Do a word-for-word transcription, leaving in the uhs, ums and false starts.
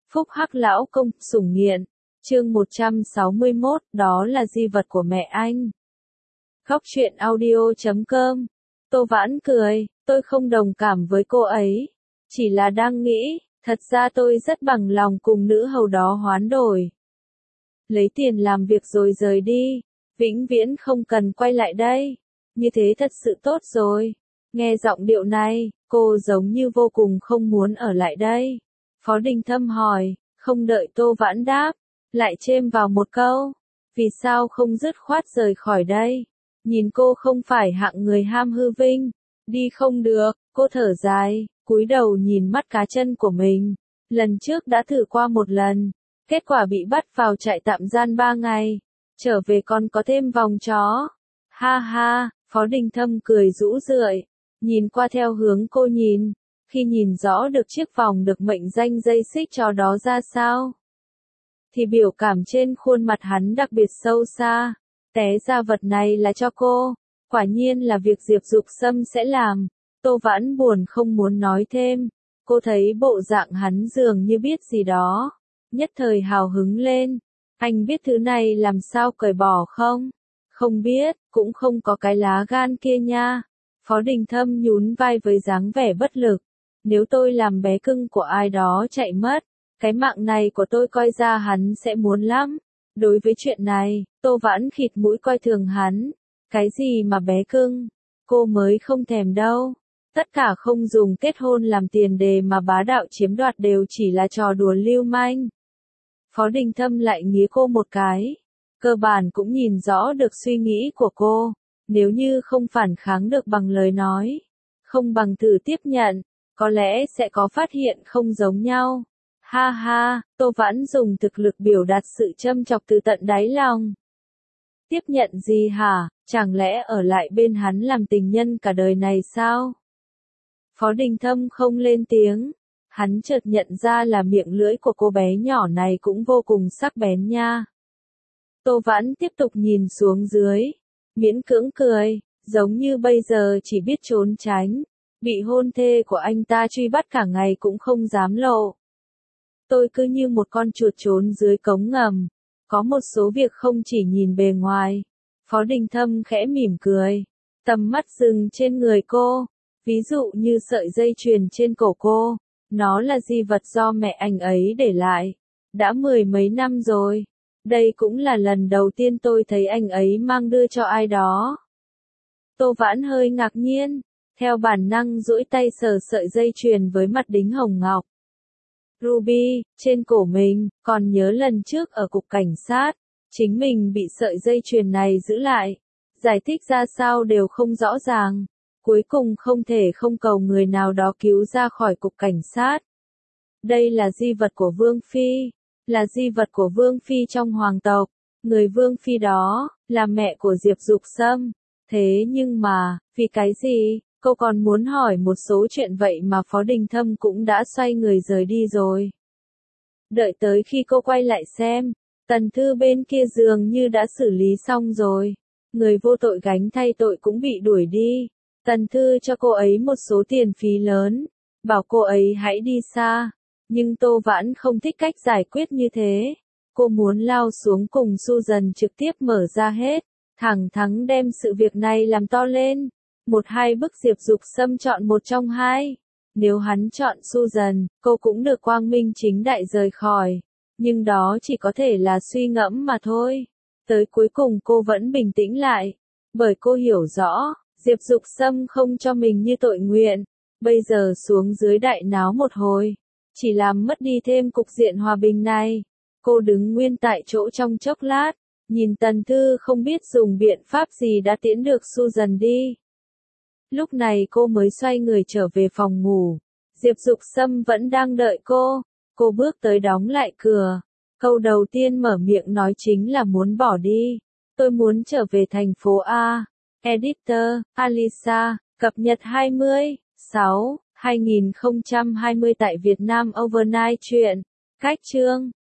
Phúc Hắc lão công, sủng nghiện. Chương một trăm sáu mươi mốt, đó là di vật của mẹ anh. Góc truyện audio chấm com. Tô Vãn cười, tôi không đồng cảm với cô ấy. Chỉ là đang nghĩ, thật ra tôi rất bằng lòng cùng nữ hầu đó hoán đổi. Lấy tiền làm việc rồi rời đi, vĩnh viễn không cần quay lại đây. Như thế thật sự tốt rồi. Nghe giọng điệu này, cô giống như vô cùng không muốn ở lại đây. Phó Đình Thâm hỏi, không đợi Tô Vãn đáp, lại chêm vào một câu. Vì sao không dứt khoát rời khỏi đây? Nhìn cô không phải hạng người ham hư vinh. Đi không được, cô thở dài, cúi đầu nhìn mắt cá chân của mình. Lần trước đã thử qua một lần, kết quả bị bắt vào trại tạm giam ba ngày. Trở về còn có thêm vòng chó. Ha ha, Phó Đình Thâm cười rũ rượi, nhìn qua theo hướng cô nhìn. Khi nhìn rõ được chiếc vòng được mệnh danh dây xích chó đó ra sao, thì biểu cảm trên khuôn mặt hắn đặc biệt sâu xa. Té ra vật này là cho cô, quả nhiên là việc Diệp Dục Sâm sẽ làm. Tô Vãn buồn không muốn nói thêm, cô thấy bộ dạng hắn dường như biết gì đó, nhất thời hào hứng lên. Anh biết thứ này làm sao cởi bỏ không? Không biết, cũng không có cái lá gan kia nha. Phó Đình Thâm nhún vai với dáng vẻ bất lực. Nếu tôi làm bé cưng của ai đó chạy mất, cái mạng này của tôi coi ra hắn sẽ muốn lắm. Đối với chuyện này, Tô Vãn khịt mũi coi thường hắn. Cái gì mà bé cưng? Cô mới không thèm đâu. Tất cả không dùng kết hôn làm tiền đề mà bá đạo chiếm đoạt đều chỉ là trò đùa lưu manh. Phó Đình Thâm lại nghía cô một cái. Cơ bản cũng nhìn rõ được suy nghĩ của cô. Nếu như không phản kháng được bằng lời nói, không bằng thử tiếp nhận, có lẽ sẽ có phát hiện không giống nhau. Ha ha, Tô Vãn dùng thực lực biểu đạt sự châm chọc từ tận đáy lòng. Tiếp nhận gì hả, chẳng lẽ ở lại bên hắn làm tình nhân cả đời này sao? Phó Đình Thâm không lên tiếng, hắn chợt nhận ra là miệng lưỡi của cô bé nhỏ này cũng vô cùng sắc bén nha. Tô Vãn tiếp tục nhìn xuống dưới, miễn cưỡng cười, giống như bây giờ chỉ biết trốn tránh, bị hôn thê của anh ta truy bắt cả ngày cũng không dám lộ. Tôi cứ như một con chuột trốn dưới cống ngầm, có một số việc không chỉ nhìn bề ngoài. Phó Đình Thâm khẽ mỉm cười, tầm mắt dừng trên người cô, ví dụ như sợi dây chuyền trên cổ cô, nó là di vật do mẹ anh ấy để lại, đã mười mấy năm rồi. Đây cũng là lần đầu tiên tôi thấy anh ấy mang đưa cho ai đó. Tô Vãn hơi ngạc nhiên, theo bản năng duỗi tay sờ sợi dây chuyền với mặt đính hồng ngọc. Ruby, trên cổ mình, còn nhớ lần trước ở cục cảnh sát, chính mình bị sợi dây chuyền này giữ lại. Giải thích ra sao đều không rõ ràng. Cuối cùng không thể không cầu người nào đó cứu ra khỏi cục cảnh sát. Đây là di vật của Vương Phi. Là di vật của Vương Phi trong hoàng tộc. Người Vương Phi đó, là mẹ của Diệp Dục Sâm. Thế nhưng mà, vì cái gì? Cô còn muốn hỏi một số chuyện vậy mà Phó Đình Thâm cũng đã xoay người rời đi rồi. Đợi tới khi cô quay lại xem, Tần Thư bên kia dường như đã xử lý xong rồi. Người vô tội gánh thay tội cũng bị đuổi đi. Tần Thư cho cô ấy một số tiền phí lớn, bảo cô ấy hãy đi xa. Nhưng Tô Vãn không thích cách giải quyết như thế. Cô muốn lao xuống cùng Susan trực tiếp mở ra hết, thẳng thắn đem sự việc này làm to lên. Một hai bức Diệp Dục Sâm chọn một trong hai. Nếu hắn chọn Susan, cô cũng được quang minh chính đại rời khỏi. Nhưng đó chỉ có thể là suy ngẫm mà thôi. Tới cuối cùng cô vẫn bình tĩnh lại. Bởi cô hiểu rõ, Diệp Dục Sâm không cho mình như tội nguyện. Bây giờ xuống dưới đại náo một hồi, chỉ làm mất đi thêm cục diện hòa bình này. Cô đứng nguyên tại chỗ trong chốc lát, nhìn Tần Thư không biết dùng biện pháp gì đã tiễn được Susan đi. Lúc này cô mới xoay người trở về phòng ngủ. Diệp Dục Sâm vẫn đang đợi cô. Cô bước tới đóng lại cửa. Câu đầu tiên mở miệng nói chính là muốn bỏ đi. Tôi muốn trở về thành phố A. Editor, Alisa, cập nhật hai mươi, sáu, hai nghìn không trăm hai mươi tại Việt Nam Overnight truyện. Cách chương.